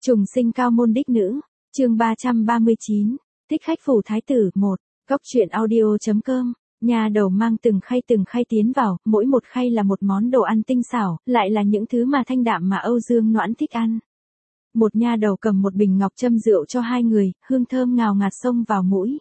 Trùng sinh cao môn đích nữ, chương 339, thích khách phủ thái tử 1, góc truyện audio.com, nhà đầu mang từng khay tiến vào, mỗi một khay là một món đồ ăn tinh xảo, lại là những thứ mà thanh đạm mà Âu Dương Noãn thích ăn. Một nha đầu cầm một bình ngọc châm rượu cho hai người, hương thơm ngào ngạt xông vào mũi.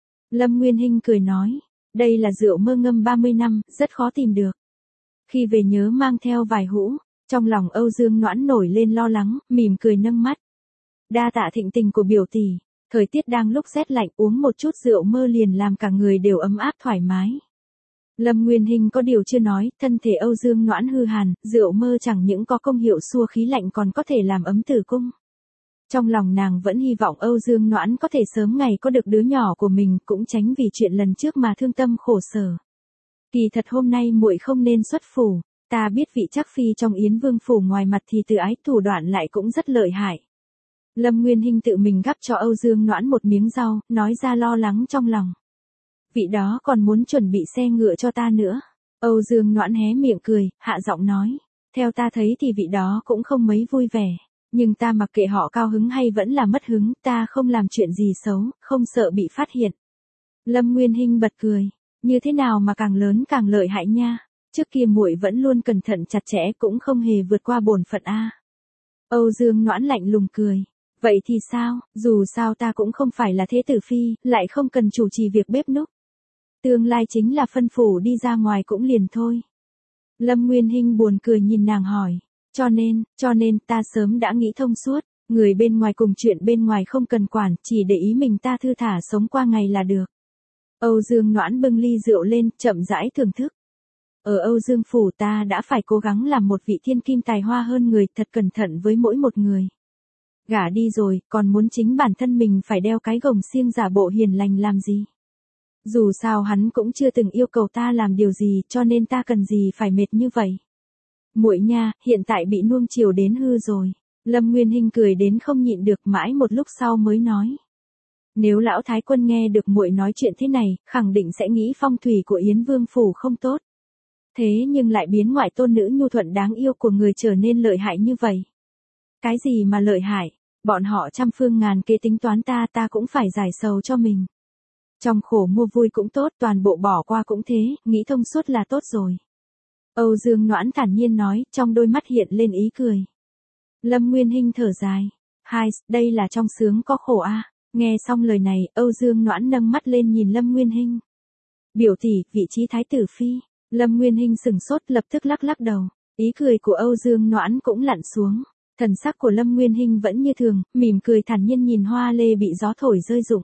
Lâm Nguyên Hinh cười nói, đây là rượu mơ ngâm 30 năm, rất khó tìm được. Khi về nhớ mang theo vài hũ. Trong lòng Âu Dương Noãn nổi lên lo lắng, mỉm cười nâng mắt. Đa tạ thịnh tình của biểu tỷ, thời tiết đang lúc rét lạnh, uống một chút rượu mơ liền làm cả người đều ấm áp thoải mái. Lâm Nguyên Hinh có điều chưa nói, thân thể Âu Dương Noãn hư hàn, rượu mơ chẳng những có công hiệu xua khí lạnh còn có thể làm ấm tử cung. Trong lòng nàng vẫn hy vọng Âu Dương Noãn có thể sớm ngày có được đứa nhỏ của mình, cũng tránh vì chuyện lần trước mà thương tâm khổ sở. Kỳ thật hôm nay muội không nên xuất phủ. Ta biết vị Trác phi trong Yến Vương phủ ngoài mặt thì từ ái thủ đoạn lại cũng rất lợi hại. Lâm Nguyên Hinh tự mình gắp cho Âu Dương Noãn một miếng rau, nói ra lo lắng trong lòng. Vị đó còn muốn chuẩn bị xe ngựa cho ta nữa. Âu Dương Noãn hé miệng cười, hạ giọng nói. Theo ta thấy thì vị đó cũng không mấy vui vẻ. Nhưng ta mặc kệ họ cao hứng hay vẫn là mất hứng, ta không làm chuyện gì xấu, không sợ bị phát hiện. Lâm Nguyên Hinh bật cười. Như thế nào mà càng lớn càng lợi hại nha. Trước kia muội vẫn luôn cẩn thận chặt chẽ cũng không hề vượt qua bổn phận a. Âu Dương Noãn lạnh lùng cười. Vậy thì sao, dù sao ta cũng không phải là thế tử phi, lại không cần chủ trì việc bếp núc. Tương lai chính là phân phủ đi ra ngoài cũng liền thôi. Lâm Nguyên Hinh buồn cười nhìn nàng hỏi. Cho nên ta sớm đã nghĩ thông suốt, người bên ngoài cùng chuyện bên ngoài không cần quản, chỉ để ý mình ta thư thả sống qua ngày là được. Âu Dương Noãn bưng ly rượu lên, chậm rãi thưởng thức. Ở Âu Dương phủ ta đã phải cố gắng làm một vị thiên kim tài hoa hơn người, thật cẩn thận với mỗi một người. Gả đi rồi, còn muốn chính bản thân mình phải đeo cái gồng xiềng giả bộ hiền lành làm gì? Dù sao hắn cũng chưa từng yêu cầu ta làm điều gì, cho nên ta cần gì phải mệt như vậy. Muội nha, hiện tại bị nuông chiều đến hư rồi. Lâm Nguyên Hinh cười đến không nhịn được, mãi một lúc sau mới nói. Nếu lão thái quân nghe được muội nói chuyện thế này, khẳng định sẽ nghĩ phong thủy của Yến Vương phủ không tốt. Thế nhưng lại biến ngoại tôn nữ nhu thuận đáng yêu của người trở nên lợi hại như vậy. Cái gì mà lợi hại, bọn họ trăm phương ngàn kế tính toán ta cũng phải giải sầu cho mình. Trong khổ mua vui cũng tốt, toàn bộ bỏ qua cũng thế, nghĩ thông suốt là tốt rồi. Âu Dương Noãn thản nhiên nói, trong đôi mắt hiện lên ý cười. Lâm Nguyên Hinh thở dài. Đây là trong sướng có khổ a. Nghe xong lời này, Âu Dương Noãn nâng mắt lên nhìn Lâm Nguyên Hinh. Biểu tỷ, vị trí thái tử phi. Lâm Nguyên Hinh sừng sốt, lập tức lắc đầu. Ý cười của Âu Dương Noãn cũng lặn xuống. Thần sắc của Lâm Nguyên Hinh vẫn như thường, mỉm cười thản nhiên nhìn hoa lê bị gió thổi rơi rụng.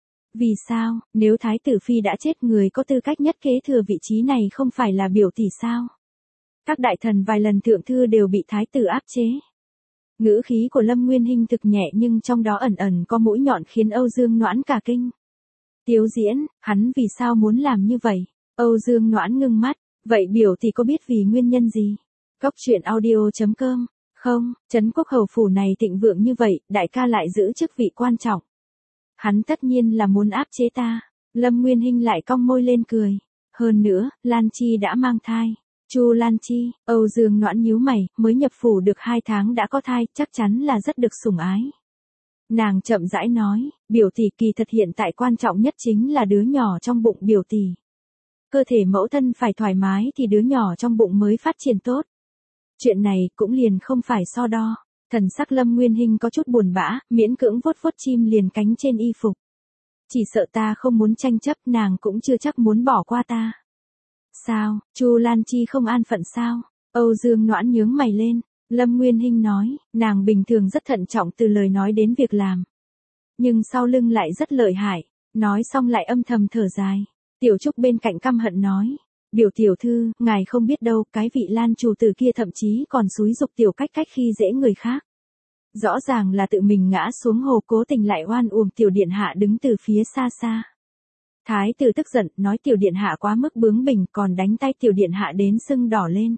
Vì sao, nếu thái tử phi đã chết, người có tư cách nhất kế thừa vị trí này không phải là biểu tỷ sao? Các đại thần vài lần thượng thư đều bị thái tử áp chế. Ngữ khí của Lâm Nguyên Hinh thực nhẹ nhưng trong đó ẩn có mũi nhọn khiến Âu Dương Noãn cả kinh. Tiếu Diễn, hắn vì sao muốn làm như vậy? Âu Dương Noãn ngưng mắt, vậy biểu tỷ có biết vì nguyên nhân gì? Góc truyện audio.com, không, Trấn Quốc hầu phủ này thịnh vượng như vậy, đại ca lại giữ chức vị quan trọng. Hắn tất nhiên là muốn áp chế ta. Lâm Nguyên Hinh lại cong môi lên cười. Hơn nữa, Lan Chi đã mang thai. Chu Lan Chi, Âu Dương Noãn nhíu mày, mới nhập phủ được 2 tháng đã có thai, chắc chắn là rất được sủng ái. Nàng chậm rãi nói, biểu tỷ kỳ thật hiện tại quan trọng nhất chính là đứa nhỏ trong bụng biểu tỷ. Cơ thể mẫu thân phải thoải mái thì đứa nhỏ trong bụng mới phát triển tốt. Chuyện này cũng liền không phải so đo. Thần sắc Lâm Nguyên Hinh có chút buồn bã, miễn cưỡng vuốt chim liền cánh trên y phục. Chỉ sợ ta không muốn tranh chấp, nàng cũng chưa chắc muốn bỏ qua ta. Sao, Chu Lan Chi không an phận sao? Âu Dương Noãn nhướng mày lên. Lâm Nguyên Hinh nói, nàng bình thường rất thận trọng từ lời nói đến việc làm. Nhưng sau lưng lại rất lợi hại. Nói xong lại âm thầm thở dài. Tiểu Trúc bên cạnh căm hận nói. Biểu tiểu thư, ngài không biết đâu, cái vị Lan chủ tử kia thậm chí còn xúi giục tiểu cách khi dễ người khác. Rõ ràng là tự mình ngã xuống hồ, cố tình lại oan uổng tiểu điện hạ đứng từ phía xa. Thái tử tức giận, nói tiểu điện hạ quá mức bướng bỉnh, còn đánh tay tiểu điện hạ đến sưng đỏ lên.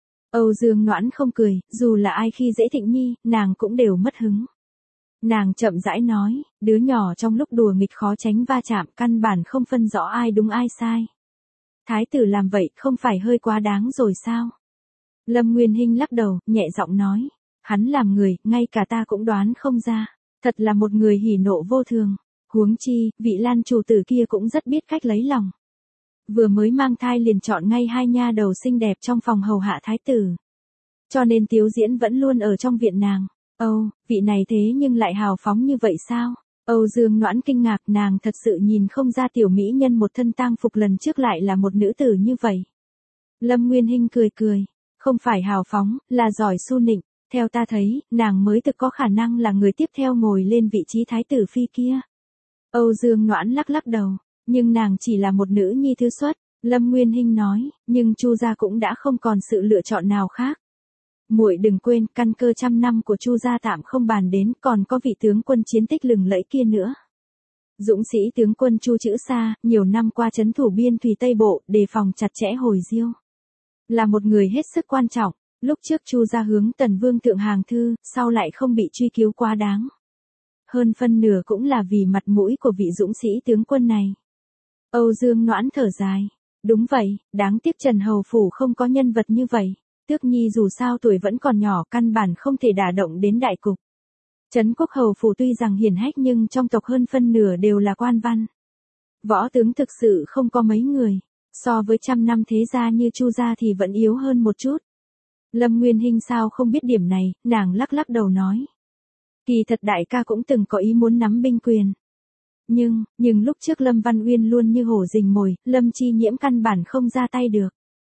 Âu Dương Noãn không cười, dù là ai khi dễ Thịnh Nhi, nàng cũng đều mất hứng. Nàng chậm rãi nói, đứa nhỏ trong lúc đùa nghịch khó tránh va chạm, căn bản không phân rõ ai đúng ai sai. Thái tử làm vậy không phải hơi quá đáng rồi sao? Lâm Nguyên Hinh lắc đầu, nhẹ giọng nói. Hắn làm người, ngay cả ta cũng đoán không ra. Thật là một người hỉ nộ vô thường. Huống chi, vị Lan chủ tử kia cũng rất biết cách lấy lòng. Vừa mới mang thai liền chọn ngay hai nha đầu xinh đẹp trong phòng hầu hạ thái tử. Cho nên Tiếu Diễn vẫn luôn ở trong viện nàng. Vị này thế nhưng lại hào phóng như vậy sao? Âu Dương Noãn kinh ngạc, nàng thật sự nhìn không ra tiểu mỹ nhân một thân tang phục lần trước lại là một nữ tử như vậy. Lâm Nguyên Hinh cười cười, không phải hào phóng, là giỏi su nịnh, theo ta thấy, nàng mới thực có khả năng là người tiếp theo ngồi lên vị trí thái tử phi kia. Âu Dương Noãn lắc lắc đầu, nhưng nàng chỉ là một nữ nhi thứ xuất, Lâm Nguyên Hinh nói, nhưng Chu gia cũng đã không còn sự lựa chọn nào khác. Muội đừng quên, căn cơ trăm năm của Chu gia tạm không bàn đến, còn có vị tướng quân chiến tích lừng lẫy kia nữa. Dũng sĩ tướng quân Chu Chữ Sa, nhiều năm qua trấn thủ biên thủy Tây Bộ, đề phòng chặt chẽ hồi diêu. Là một người hết sức quan trọng, lúc trước Chu gia hướng Tần Vương thượng hàng thư, sau lại không bị truy cứu quá đáng. Hơn phân nửa cũng là vì mặt mũi của vị dũng sĩ tướng quân này. Âu Dương Noãn thở dài. Đúng vậy, đáng tiếc Trần Hầu Phủ không có nhân vật như vậy. Tước Nhi dù sao tuổi vẫn còn nhỏ, căn bản không thể đả động đến đại cục. Trấn Quốc Hầu Phủ tuy rằng hiển hách nhưng trong tộc hơn phân nửa đều là quan văn. Võ tướng thực sự không có mấy người. So với trăm năm thế gia như Chu gia thì vẫn yếu hơn một chút. Lâm Nguyên Hinh sao không biết điểm này, nàng lắc lắc đầu nói. Kỳ thật đại ca cũng từng có ý muốn nắm binh quyền. Nhưng lúc trước Lâm Văn Uyên luôn như hổ rình mồi, Lâm Chi Nhiễm căn bản không ra tay được.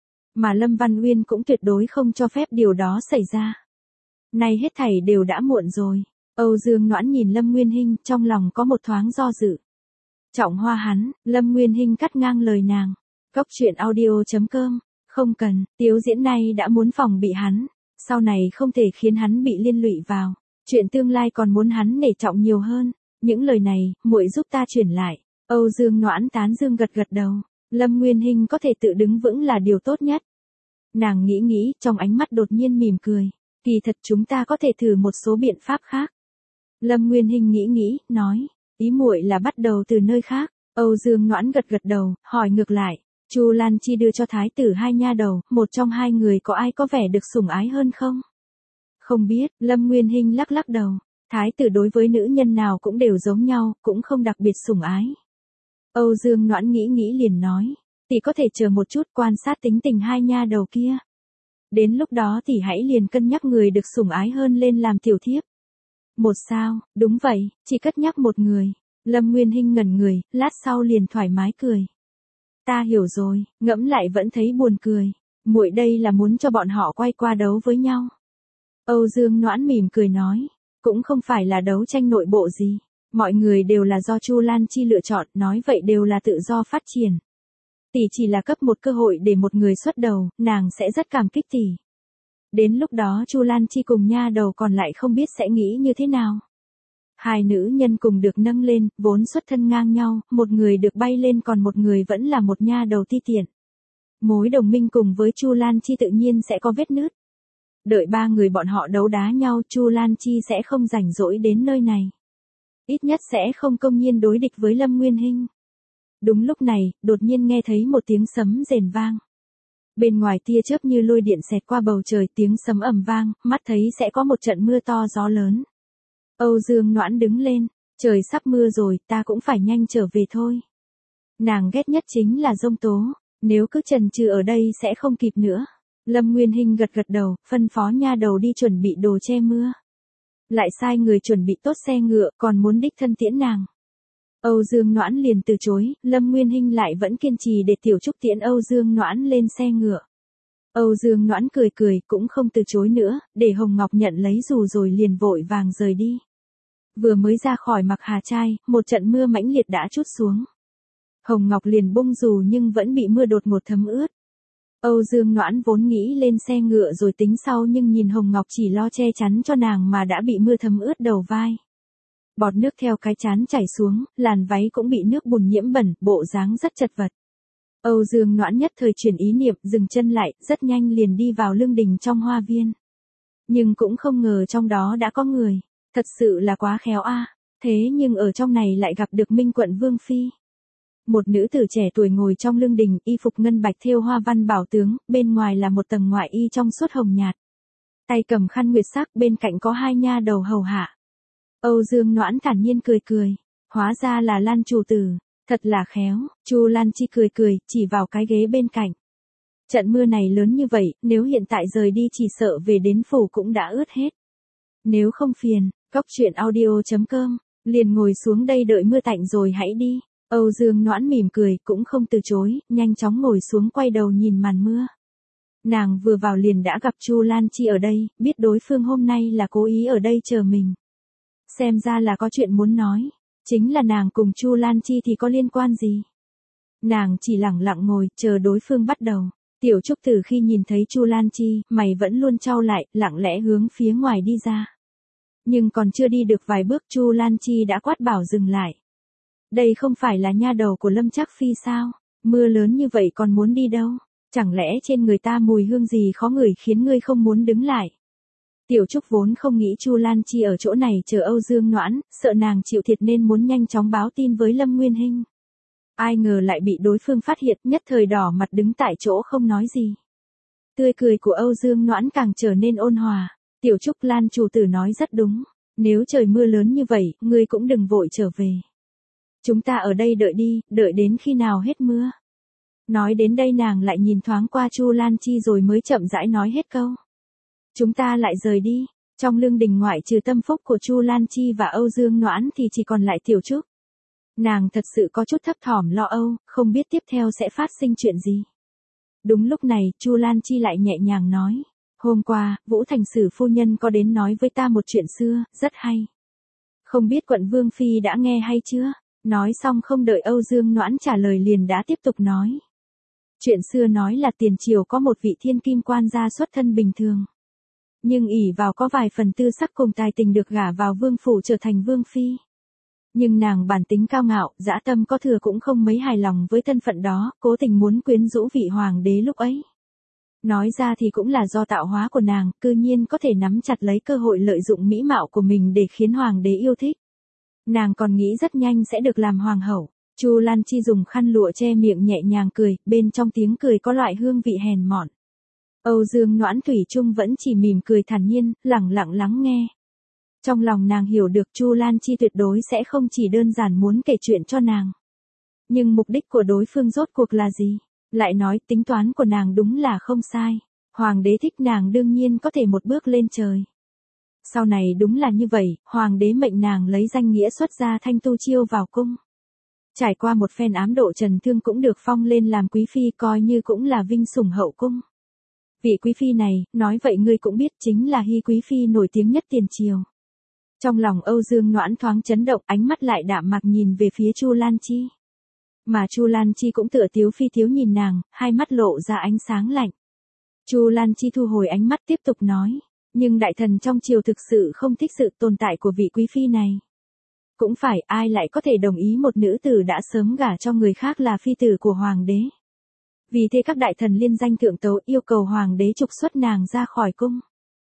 Mà Lâm Văn Uyên cũng tuyệt đối không cho phép điều đó xảy ra. Nay hết thảy đều đã muộn rồi. Âu Dương Noãn nhìn Lâm Nguyên Hinh, trong lòng có một thoáng do dự. Trọng hoa hắn, Lâm Nguyên Hinh cắt ngang lời nàng. Cốc truyện audio.com, không cần, Tiếu Diễn này đã muốn phòng bị hắn. Sau này không thể khiến hắn bị liên lụy vào. Chuyện tương lai còn muốn hắn nể trọng nhiều hơn. Những lời này, muội giúp ta chuyển lại. Âu Dương Noãn tán dương gật gật đầu. Lâm Nguyên Hinh có thể tự đứng vững là điều tốt nhất. Nàng nghĩ, trong ánh mắt đột nhiên mỉm cười. Kỳ thật chúng ta có thể thử một số biện pháp khác. Lâm Nguyên Hinh nghĩ, nói. Ý muội là bắt đầu từ nơi khác. Âu Dương Noãn gật gật đầu, hỏi ngược lại. Chu Lan Chi đưa cho thái tử hai nha đầu, một trong hai người có ai có vẻ được sủng ái hơn không? Không biết, Lâm Nguyên Hinh lắc lắc đầu. Thái tử đối với nữ nhân nào cũng đều giống nhau, cũng không đặc biệt sủng ái. Âu Dương Noãn nghĩ liền nói. Tỷ có thể chờ một chút quan sát tính tình hai nha đầu kia. Đến lúc đó tỷ hãy liền cân nhắc người được sủng ái hơn lên làm tiểu thiếp. Một sao, đúng vậy, chỉ cất nhắc một người. Lâm Nguyên Hinh ngẩn người, lát sau liền thoải mái cười. Ta hiểu rồi, ngẫm lại vẫn thấy buồn cười. Muội đây là muốn cho bọn họ quay qua đấu với nhau. Âu Dương Noãn mỉm cười nói. Cũng không phải là đấu tranh nội bộ gì. Mọi người đều là do Chu Lan Chi lựa chọn, nói vậy đều là tự do phát triển. Tỷ chỉ là cấp một cơ hội để một người xuất đầu, nàng sẽ rất cảm kích tỷ. Đến lúc đó Chu Lan Chi cùng nha đầu còn lại không biết sẽ nghĩ như thế nào. Hai nữ nhân cùng được nâng lên, vốn xuất thân ngang nhau, một người được bay lên còn một người vẫn là một nha đầu ti tiện. Mối đồng minh cùng với Chu Lan Chi tự nhiên sẽ có vết nứt. Đợi ba người bọn họ đấu đá nhau, Chu Lan Chi sẽ không rảnh rỗi đến nơi này. Ít nhất sẽ không công nhiên đối địch với Lâm Nguyên Hinh. Đúng lúc này, đột nhiên nghe thấy một tiếng sấm rền vang. Bên ngoài tia chớp như lôi điện xẹt qua bầu trời, tiếng sấm ầm vang, mắt thấy sẽ có một trận mưa to gió lớn. Âu Dương Noãn đứng lên, trời sắp mưa rồi, ta cũng phải nhanh trở về thôi. Nàng ghét nhất chính là giông tố, nếu cứ chần chừ ở đây sẽ không kịp nữa. Lâm Nguyên Hinh gật gật đầu, phân phó nha đầu đi chuẩn bị đồ che mưa. Lại sai người chuẩn bị tốt xe ngựa, còn muốn đích thân tiễn nàng. Âu Dương Noãn liền từ chối, Lâm Nguyên Hinh lại vẫn kiên trì để Tiểu Trúc tiễn Âu Dương Noãn lên xe ngựa. Âu Dương Noãn cười, cũng không từ chối nữa, để Hồng Ngọc nhận lấy dù rồi liền vội vàng rời đi. Vừa mới ra khỏi Mặc Hà Trai, một trận mưa mãnh liệt đã trút xuống. Hồng Ngọc liền bung dù nhưng vẫn bị mưa đột ngột thấm ướt. Âu Dương Noãn vốn nghĩ lên xe ngựa rồi tính sau nhưng nhìn Hồng Ngọc chỉ lo che chắn cho nàng mà đã bị mưa thấm ướt đầu vai. Bọt nước theo cái trán chảy xuống, làn váy cũng bị nước bùn nhiễm bẩn, bộ dáng rất chật vật. Âu Dương Noãn nhất thời chuyển ý niệm, dừng chân lại, rất nhanh liền đi vào lương đình trong hoa viên. Nhưng cũng không ngờ trong đó đã có người, thật sự là quá khéo a. Thế nhưng ở trong này lại gặp được Minh Quận Vương Phi. Một nữ tử trẻ tuổi ngồi trong lương đình, y phục ngân bạch thêu hoa văn bảo tướng, bên ngoài là một tầng ngoại y trong suốt hồng nhạt. tay cầm khăn nguyệt sắc, bên cạnh có hai nha đầu hầu hạ. Âu Dương Noãn thản nhiên cười cười, hóa ra là Lan chủ tử, thật là khéo. Chu Lan Chi cười cười, chỉ vào cái ghế bên cạnh. Trận mưa này lớn như vậy, nếu hiện tại rời đi chỉ sợ về đến phủ cũng đã ướt hết. Nếu không phiền, coctruyện.audio.com, liền ngồi xuống đây đợi mưa tạnh rồi hãy đi. Âu Dương Noãn mỉm cười, cũng không từ chối, nhanh chóng ngồi xuống quay đầu nhìn màn mưa. Nàng vừa vào liền đã gặp Chu Lan Chi ở đây, biết đối phương hôm nay là cố ý ở đây chờ mình. Xem ra là có chuyện muốn nói, chính là nàng cùng Chu Lan Chi thì có liên quan gì. Nàng chỉ lặng lặng ngồi, chờ đối phương bắt đầu. Tiểu Trúc từ khi nhìn thấy Chu Lan Chi, mày vẫn luôn chau lại, lặng lẽ hướng phía ngoài đi ra. Nhưng còn chưa đi được vài bước Chu Lan Chi đã quát bảo dừng lại. Đây không phải là nha đầu của Lâm Trác Phi sao? Mưa lớn như vậy còn muốn đi đâu? Chẳng lẽ trên người ta mùi hương gì khó ngửi khiến ngươi không muốn đứng lại? Tiểu Trúc vốn không nghĩ Chu Lan Chi ở chỗ này chờ Âu Dương Noãn, sợ nàng chịu thiệt nên muốn nhanh chóng báo tin với Lâm Nguyên Hinh. Ai ngờ lại bị đối phương phát hiện, nhất thời đỏ mặt đứng tại chỗ không nói gì. Tươi cười của Âu Dương Noãn càng trở nên ôn hòa. Tiểu Trúc, Lan chủ tử nói rất đúng. Nếu trời mưa lớn như vậy, ngươi cũng đừng vội trở về. Chúng ta ở đây đợi đi, đợi đến khi nào hết mưa. Nói đến đây nàng lại nhìn thoáng qua Chu Lan Chi rồi mới chậm rãi nói hết câu. Chúng ta lại rời đi. Trong lương đình ngoại trừ tâm phúc của Chu Lan Chi và Âu Dương Noãn thì chỉ còn lại Tiểu Trúc. Nàng thật sự có chút thấp thỏm lo âu, không biết tiếp theo sẽ phát sinh chuyện gì. Đúng lúc này, Chu Lan Chi lại nhẹ nhàng nói. Hôm qua, Vũ Thành Sử phu nhân có đến nói với ta một chuyện xưa, rất hay. Không biết quận Vương Phi đã nghe hay chưa? Nói xong không đợi Âu Dương Noãn trả lời liền đã tiếp tục nói. Chuyện xưa nói là tiền triều có một vị thiên kim quan gia xuất thân bình thường. Nhưng ỷ vào có vài phần tư sắc cùng tài tình được gả vào vương phủ trở thành vương phi. Nhưng nàng bản tính cao ngạo, dã tâm có thừa cũng không mấy hài lòng với thân phận đó, cố tình muốn quyến rũ vị hoàng đế lúc ấy. Nói ra thì cũng là do tạo hóa của nàng, cư nhiên có thể nắm chặt lấy cơ hội lợi dụng mỹ mạo của mình để khiến hoàng đế yêu thích. Nàng còn nghĩ rất nhanh sẽ được làm hoàng hậu. Chu Lan Chi dùng khăn lụa che miệng nhẹ nhàng cười, bên trong tiếng cười có loại hương vị hèn mọn. Âu Dương Noãn thủy chung vẫn chỉ mỉm cười thản nhiên, lẳng lặng lắng nghe. Trong lòng nàng hiểu được Chu Lan Chi tuyệt đối sẽ không chỉ đơn giản muốn kể chuyện cho nàng. Nhưng mục đích của đối phương rốt cuộc là gì? Lại nói tính toán của nàng đúng là không sai. Hoàng đế thích nàng đương nhiên có thể một bước lên trời. Sau này đúng là như vậy, hoàng đế mệnh nàng lấy danh nghĩa xuất gia Thanh Tu Chiêu vào cung. Trải qua một phen ám độ trần thương cũng được phong lên làm quý phi, coi như cũng là vinh sủng hậu cung. Vị quý phi này, nói vậy ngươi cũng biết, chính là Hy quý phi nổi tiếng nhất tiền triều. Trong lòng Âu Dương Noãn thoáng chấn động, ánh mắt lại đạm mạc nhìn về phía Chu Lan Chi. Mà Chu Lan Chi cũng tựa tiếu phi tiếu nhìn nàng, hai mắt lộ ra ánh sáng lạnh. Chu Lan Chi thu hồi ánh mắt tiếp tục nói, nhưng đại thần trong triều thực sự không thích sự tồn tại của vị quý phi này. Cũng phải, ai lại có thể đồng ý một nữ tử đã sớm gả cho người khác là phi tử của hoàng đế. Vì thế các đại thần liên danh thượng tấu yêu cầu hoàng đế trục xuất nàng ra khỏi cung.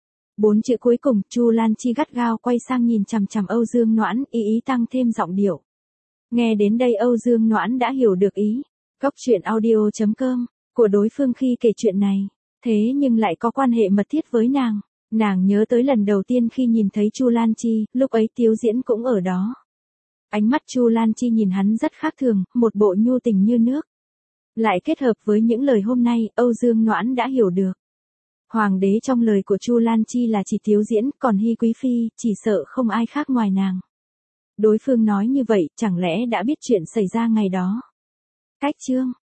4 chữ cuối cùng, Chu Lan Chi gắt gao quay sang nhìn chằm chằm Âu Dương Noãn, ý tăng thêm giọng điệu. Nghe đến đây Âu Dương Noãn đã hiểu được ý. Coctruyện.audio.com của đối phương khi kể chuyện này, thế nhưng lại có quan hệ mật thiết với nàng. Nàng nhớ tới lần đầu tiên khi nhìn thấy Chu Lan Chi, lúc ấy Tiếu Diễn cũng ở đó. Ánh mắt Chu Lan Chi nhìn hắn rất khác thường, một bộ nhu tình như nước. Lại kết hợp với những lời hôm nay, Âu Dương Noãn đã hiểu được. Hoàng đế trong lời của Chu Lan Chi là chỉ Tiếu Diễn, còn Hy quý phi, chỉ sợ không ai khác ngoài nàng. Đối phương nói như vậy, chẳng lẽ đã biết chuyện xảy ra ngày đó. Cách chương